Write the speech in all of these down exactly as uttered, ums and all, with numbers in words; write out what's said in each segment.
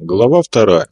Глава вторая.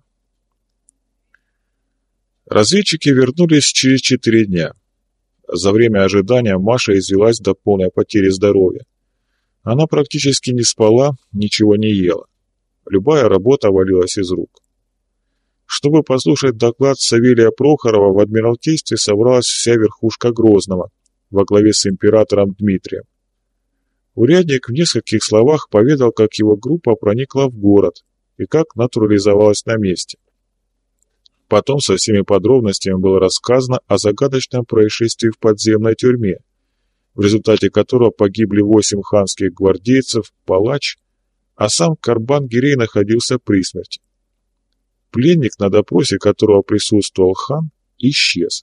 Разведчики вернулись через четыре дня. За время ожидания Маша извелась до полной потери здоровья. Она практически не спала, ничего не ела. Любая работа валилась из рук. Чтобы послушать доклад Савелия Прохорова, в Адмиралтействе собралась вся верхушка Грозного во главе с императором Дмитрием. Урядник в нескольких словах поведал, как его группа проникла в город и как натурализовалась на месте. Потом со всеми подробностями было рассказано о загадочном происшествии в подземной тюрьме, в результате которого погибли восемь ханских гвардейцев, палач, а сам Карбан-Гирей находился при смерти. Пленник, на допросе которого присутствовал хан, исчез.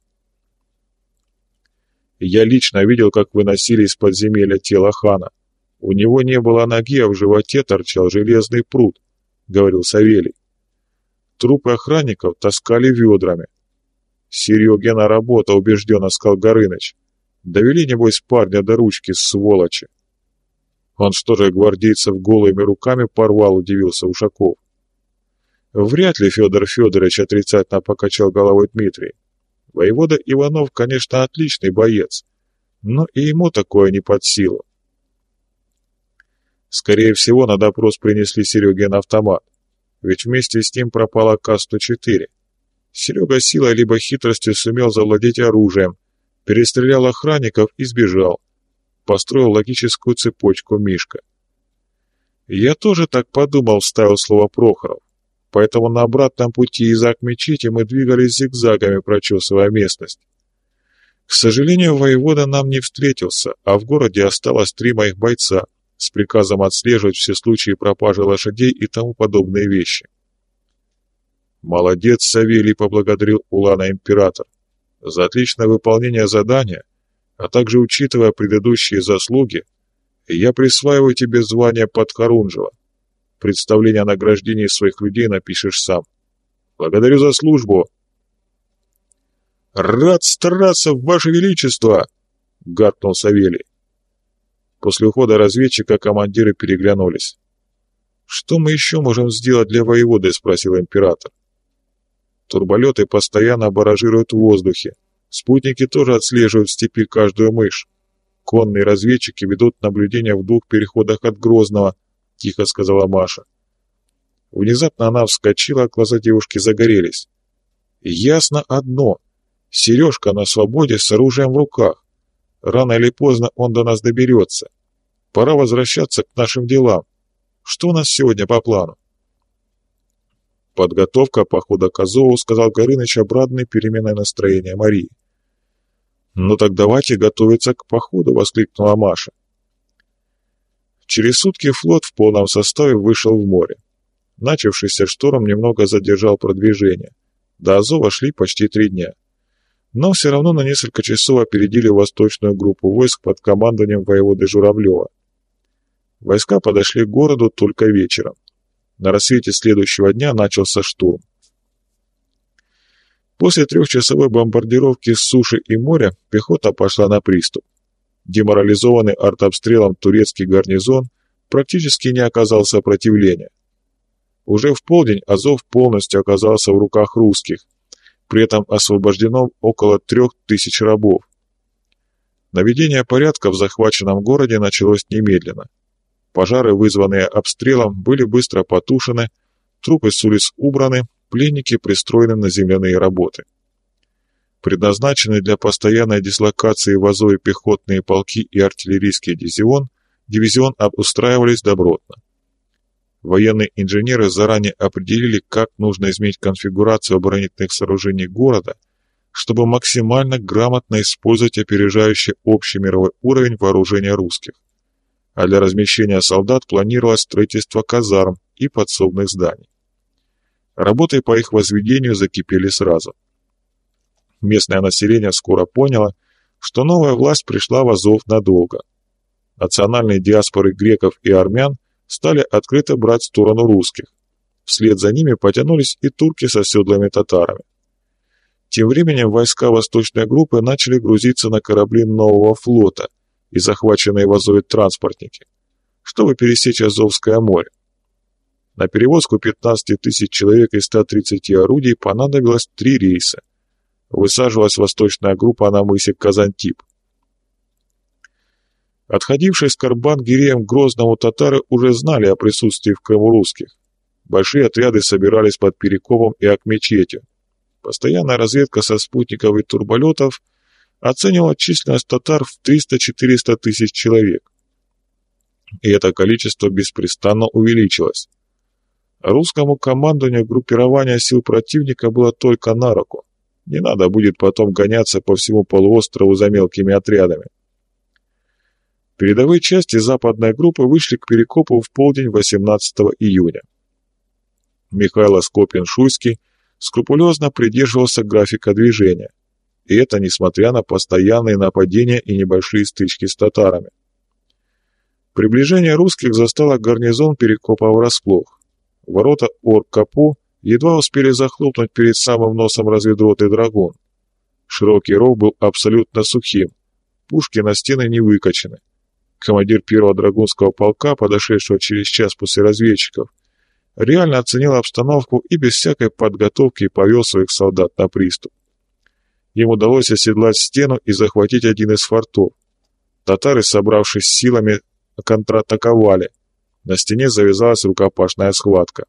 Я лично видел, как выносили из подземелья тело хана. У него не было ноги, а в животе торчал железный прут, — говорил Савелий. Трупы охранников таскали ведрами. «Серегина работа», — убежденно сказал Горыныч. «Довели, небось, парня до ручки, сволочи». «Он что же, гвардейцев голыми руками порвал?» — удивился Ушаков. «Вряд ли, Федор Федорович», — отрицательно покачал головой Дмитрий. «Воевода Иванов, конечно, отличный боец, но и ему такое не под силу». Скорее всего, на допрос принесли Серегин автомат, ведь вместе с ним пропала К сто четыре. Серега силой либо хитростью сумел завладеть оружием, перестрелял охранников и сбежал. Построил логическую цепочку Мишка. «Я тоже так подумал», — вставил слово Прохоров. «Поэтому на обратном пути из Ак-Мечети мы двигались зигзагами, прочесывая местность. К сожалению, воевода нам не встретился, а в городе осталось три моих бойца с приказом отслеживать все случаи пропажи лошадей и тому подобные вещи». «Молодец, Савелий», — поблагодарил Улана император. «За отличное выполнение задания, а также учитывая предыдущие заслуги, я присваиваю тебе звание подхорунжего. Представление о награждении своих людей напишешь сам. Благодарю за службу». «Рад стараться, Ваше Величество!» — гаркнул Савелий. После ухода разведчика командиры переглянулись. «Что мы еще можем сделать для воеводы?» — спросил император. «Турболеты постоянно баражируют в воздухе. Спутники тоже отслеживают в степи каждую мышь. Конные разведчики ведут наблюдения в двух переходах от Грозного», — тихо сказала Маша. Внезапно она вскочила, глаза девушки загорелись. «Ясно одно. Сережка на свободе с оружием в руках. Рано или поздно он до нас доберется. Пора возвращаться к нашим делам. Что у нас сегодня по плану?» «Подготовка похода к Азову», — сказал Горыныч, обрадованный переменой настроения Марии. «Ну так давайте готовиться к походу», — воскликнула Маша. Через сутки флот в полном составе вышел в море. Начавшийся шторм немного задержал продвижение. До Азова шли почти три дня. Но все равно на несколько часов опередили восточную группу войск под командованием воеводы Журавлева. Войска подошли к городу только вечером. На рассвете следующего дня начался штурм. После трехчасовой бомбардировки с суши и моря пехота пошла на приступ. Деморализованный артобстрелом турецкий гарнизон практически не оказал сопротивления. Уже в полдень Азов полностью оказался в руках русских, при этом освобождено около трех тысяч рабов. Наведение порядка в захваченном городе началось немедленно. Пожары, вызванные обстрелом, были быстро потушены, трупы с улиц убраны, пленники пристроены на земляные работы. Предназначенные для постоянной дислокации в Азове пехотные полки и артиллерийский дивизион, дивизион обустраивались добротно. Военные инженеры заранее определили, как нужно изменить конфигурацию оборонительных сооружений города, чтобы максимально грамотно использовать опережающий общий мировой уровень вооружения русских. А для размещения солдат планировалось строительство казарм и подсобных зданий. Работы по их возведению закипели сразу. Местное население скоро поняло, что новая власть пришла в Азов надолго. Национальные диаспоры греков и армян стали открыто брать сторону русских. Вслед за ними потянулись и турки с оседлыми татарами. Тем временем войска восточной группы начали грузиться на корабли нового флота и захваченные в Азове транспортники, чтобы пересечь Азовское море. На перевозку пятнадцати тысяч человек и ста тридцати орудий понадобилось три рейса. Высаживалась восточная группа на мысе Казантип. Отходившие с Карбан-Гиреем к Грозному татары уже знали о присутствии в Крыму русских. Большие отряды собирались под Перекопом и Акмечетью. Постоянная разведка со спутников и турболетов оценивала численность татар в триста-четыреста тысяч человек. И это количество беспрестанно увеличилось. Русскому командованию группирования сил противника было только на руку. Не надо будет потом гоняться по всему полуострову за мелкими отрядами. Передовые части западной группы вышли к Перекопу в полдень восемнадцатого июня. Михайло Скопин-Шуйский скрупулезно придерживался графика движения, и это несмотря на постоянные нападения и небольшие стычки с татарами. Приближение русских застало гарнизон Перекопа врасплох. Ворота Орг-Капу едва успели захлопнуть перед самым носом разведроты «Драгун». Широкий ров был абсолютно сухим, пушки на стены не выкачаны. Командир первого драгунского полка, подошедшего через час после разведчиков, реально оценил обстановку и без всякой подготовки повел своих солдат на приступ. Им удалось оседлать стену и захватить один из фортов. Татары, собравшись силами, контратаковали. На стене завязалась рукопашная схватка.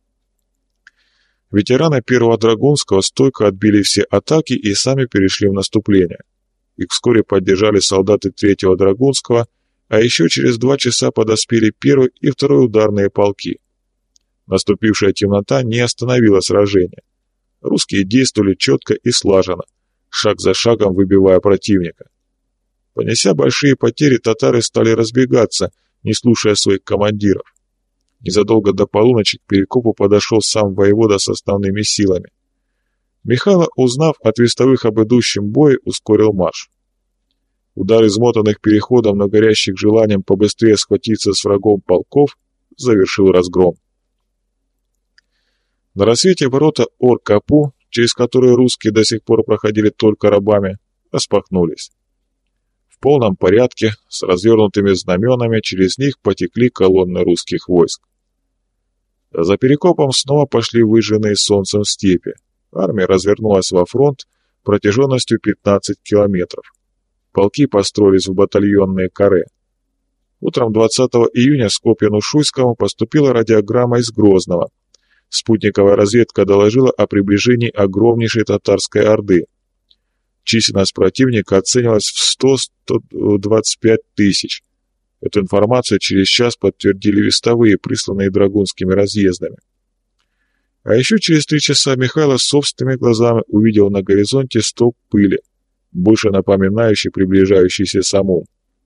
Ветераны первого драгунского стойко отбили все атаки и сами перешли в наступление. Их вскоре поддержали солдаты третьего драгунского, а еще через два часа подоспели первый и второй ударные полки. Наступившая темнота не остановила сражение. Русские действовали четко и слаженно, шаг за шагом выбивая противника. Понеся большие потери, татары стали разбегаться, не слушая своих командиров. Незадолго до полуночи к Перекопу подошел сам воевода с основными силами. Михайло, узнав от вестовых об идущем бое, ускорил марш. Удар измотанных переходом, но горящих желанием побыстрее схватиться с врагом полков, завершил разгром. На рассвете ворота Орг-Капу, через которые русские до сих пор проходили только рабами, распахнулись. В полном порядке, с развернутыми знаменами, через них потекли колонны русских войск. За Перекопом снова пошли выжженные солнцем степи. Армия развернулась во фронт протяженностью пятнадцать километров. Полки построились в батальонные каре. Утром двадцатого июня Скопину-Шуйскому поступила радиограмма из Грозного. Спутниковая разведка доложила о приближении огромнейшей татарской орды. Численность противника оценивалась в сто — сто двадцать пять тысяч. Эту информацию через час подтвердили вестовые, присланные драгунскими разъездами. А еще через три часа Михайло собственными глазами увидел на горизонте столб пыли, больше напоминающий приближающийся самум.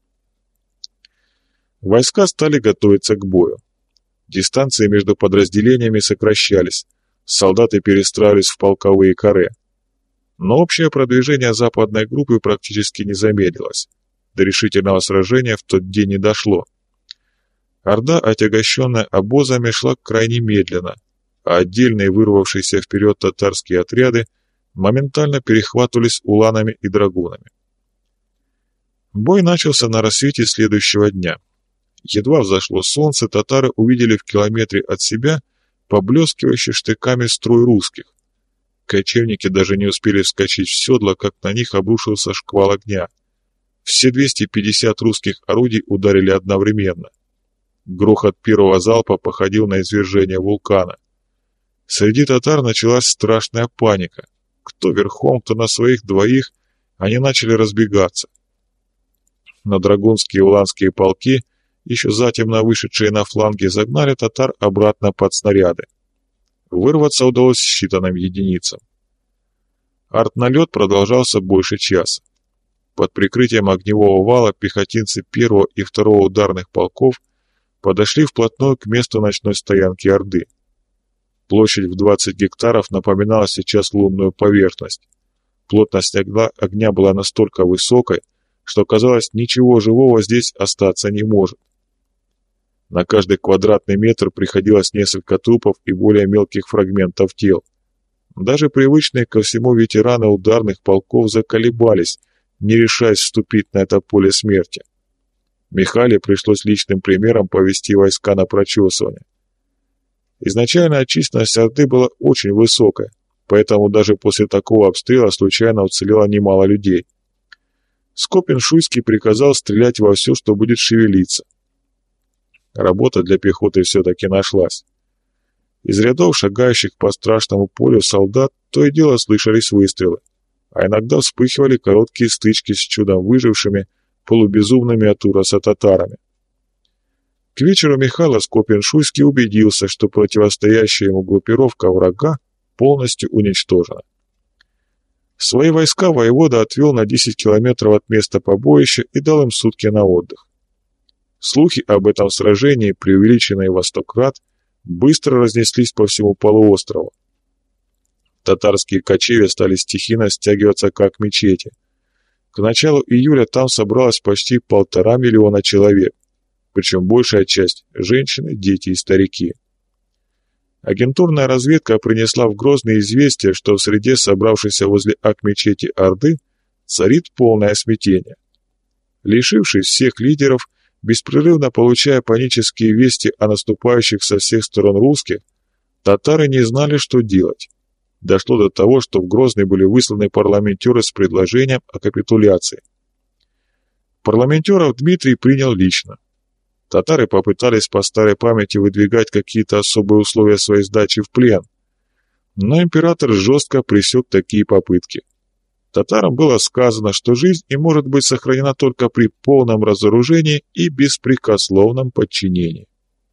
Войска стали готовиться к бою. Дистанции между подразделениями сокращались, солдаты перестраивались в полковые каре. Но общее продвижение западной группы практически не замедлилось. До решительного сражения в тот день не дошло. Орда, отягощенная обозами, шла крайне медленно, а отдельные вырвавшиеся вперед татарские отряды моментально перехватывались уланами и драгунами. Бой начался на рассвете следующего дня. Едва взошло солнце, татары увидели в километре от себя поблескивающий штыками строй русских. Кочевники даже не успели вскочить в седло, как на них обрушился шквал огня. Все двести пятьдесят русских орудий ударили одновременно. Грохот первого залпа походил на извержение вулкана. Среди татар началась страшная паника. Кто верхом, кто на своих двоих, они начали разбегаться. Но драгунские и уланские полки, еще затемно вышедшие на фланги, загнали татар обратно под снаряды. Вырваться удалось считанным единицам. Артналет продолжался больше часа. Под прикрытием огневого вала пехотинцы первого и второго ударных полков подошли вплотную к месту ночной стоянки Орды. Площадь в двадцать гектаров напоминала сейчас лунную поверхность. Плотность огня была настолько высокой, что казалось, ничего живого здесь остаться не может. На каждый квадратный метр приходилось несколько трупов и более мелких фрагментов тел. Даже привычные ко всему ветераны ударных полков заколебались, не решаясь вступить на это поле смерти. Михайле пришлось личным примером повести войска на прочесывание. Изначально численность Орды была очень высокая, поэтому даже после такого обстрела случайно уцелело немало людей. Скопин-Шуйский приказал стрелять во все, что будет шевелиться. Работа для пехоты все-таки нашлась. Из рядов шагающих по страшному полю солдат то и дело слышались выстрелы, а иногда вспыхивали короткие стычки с чудом выжившими, полубезумными от ужаса татарами. К вечеру Михайло Скопин-Шуйский убедился, что противостоящая ему группировка врага полностью уничтожена. Свои войска воевода отвел на десять километров от места побоища и дал им сутки на отдых. Слухи об этом сражении, преувеличенные во сто крат, быстро разнеслись по всему полуострову. Татарские кочевья стали стихийно стягиваться как мечети. К началу июля там собралось почти полтора миллиона человек, причем большая часть – женщины, дети и старики. Агентурная разведка принесла в Грозный известие, что в среде собравшейся возле ак-мечети Орды царит полное смятение. Лишившись всех лидеров, беспрерывно получая панические вести о наступающих со всех сторон русских, татары не знали, что делать. Дошло до того, что в Грозный были высланы парламентеры с предложением о капитуляции. Парламентеров Дмитрий принял лично. Татары попытались по старой памяти выдвигать какие-то особые условия своей сдачи в плен, но император жестко пресек такие попытки. Татарам было сказано, что жизнь им может быть сохранена только при полном разоружении и беспрекословном подчинении.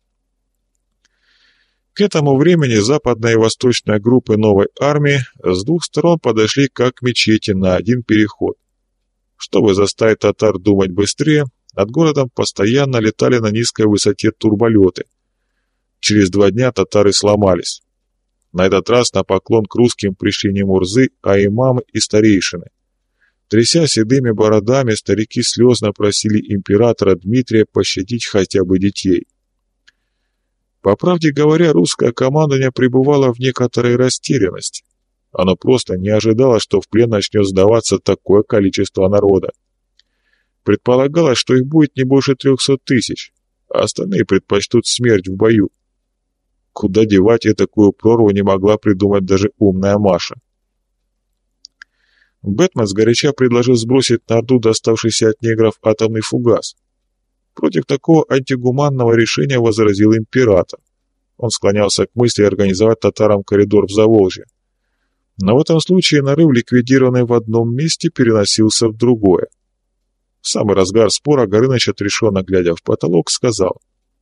К этому времени западная и восточная группы новой армии с двух сторон подошли как к мечети на один переход. Чтобы заставить татар думать быстрее, над городом постоянно летали на низкой высоте турболеты. Через два дня татары сломались. На этот раз на поклон к русским пришли не мурзы, а имамы и старейшины. Тряся седыми бородами, старики слезно просили императора Дмитрия пощадить хотя бы детей. По правде говоря, русское командование пребывало в некоторой растерянности. Оно просто не ожидало, что в плен начнет сдаваться такое количество народа. Предполагалось, что их будет не больше трехсот тысяч, а остальные предпочтут смерть в бою. Куда девать и такую прорву не могла придумать даже умная Маша. Бэтмен сгоряча предложил сбросить на Орду доставшийся от негров атомный фугас. Против такого антигуманного решения возразил император. Он склонялся к мысли организовать татарам коридор в Заволжье. Но в этом случае нарыв, ликвидированный в одном месте, переносился в другое. В самый разгар спора Горыныч, отрешенно глядя в потолок, сказал: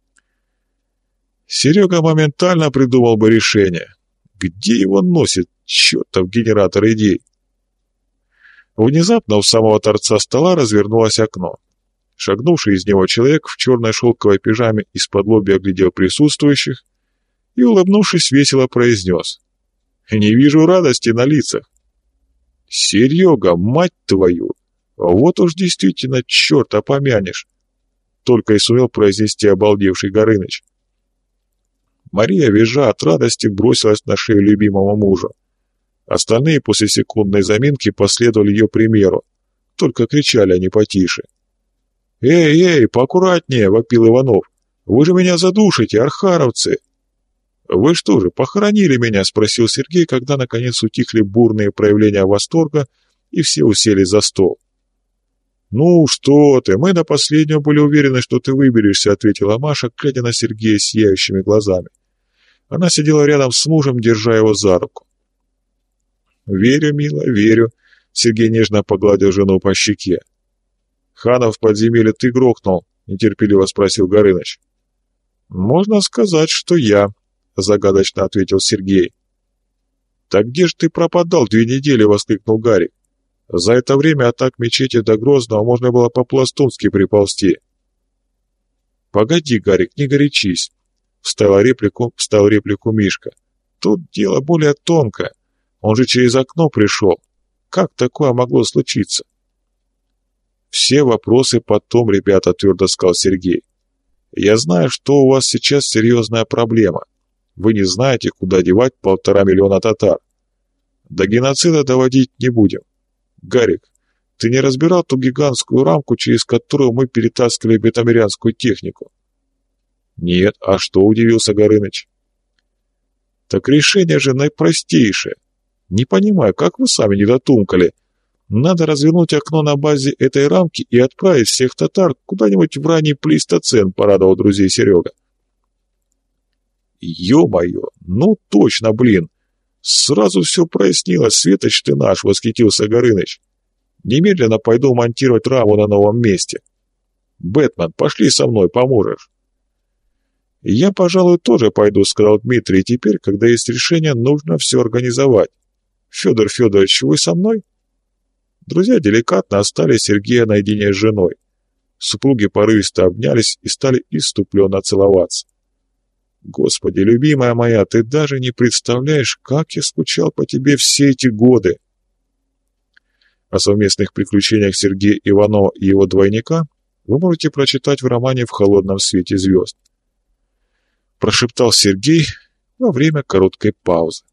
«Серега моментально придумал бы решение. Где его носит, чертов генератор идей?» Внезапно у самого торца стола развернулось окно. Шагнувший из него человек в черной шелковой пижаме из-под лобья оглядел присутствующих и, улыбнувшись, весело произнес: «Не вижу радости на лицах». «Серега, мать твою! Вот уж действительно черта помянешь!» Только и сумел произнести обалдевший Горыныч. Мария, визжа от радости, бросилась на шею любимого мужа. Остальные после секундной заминки последовали ее примеру, только кричали они потише. «Эй, эй, поаккуратнее!» — вопил Иванов. «Вы же меня задушите, архаровцы!» «Вы что же, похоронили меня?» — спросил Сергей, когда наконец утихли бурные проявления восторга и все усели за стол. «Ну что ты, мы до последнего были уверены, что ты выберешься», — ответила Маша, глядя на Сергея сияющими глазами. Она сидела рядом с мужем, держа его за руку. «Верю, мила, верю», — Сергей нежно погладил жену по щеке. «Хана в подземелье ты грохнул?» — нетерпеливо спросил Горыныч. «Можно сказать, что я», — загадочно ответил Сергей. «Так где же ты пропадал две недели?» — воскликнул Гарик. «За это время от ак-мечети до Грозного можно было по-пластунски приползти». «Погоди, Гарик, не горячись», — вставил реплику, вставил реплику Мишка. «Тут дело более тонкое. Он же через окно пришел. Как такое могло случиться?» «Все вопросы потом, ребята», — твердо сказал Сергей. «Я знаю, что у вас сейчас серьезная проблема. Вы не знаете, куда девать полтора миллиона татар. До геноцида доводить не будем. Гарик, ты не разбирал ту гигантскую рамку, через которую мы перетаскивали бетамерянскую технику?» «Нет, а что?» — удивился Горыныч. Так решение же наипростейшее. Не понимаю, как вы сами не дотумкали. Надо развернуть окно на базе этой рамки и отправить всех татар куда-нибудь в ранний плейстоцен, порадовал друзей Серега. Ё-моё, ну точно, блин. Сразу все прояснилось, Светоч ты наш, восхитился Горыныч. Немедленно пойду монтировать раму на новом месте. Бэтмен, пошли со мной, поможешь. Я, пожалуй, тоже пойду, сказал Дмитрий, теперь, когда есть решение, нужно все организовать. Федор Федорович, вы со мной? Друзья деликатно оставили Сергея наедине с женой. Супруги порывисто обнялись и стали исступленно целоваться. Господи, любимая моя, ты даже не представляешь, как я скучал по тебе все эти годы. О совместных приключениях Сергея Иванова и его двойника вы можете прочитать в романе «В холодном свете звезд», прошептал Сергей во время короткой паузы.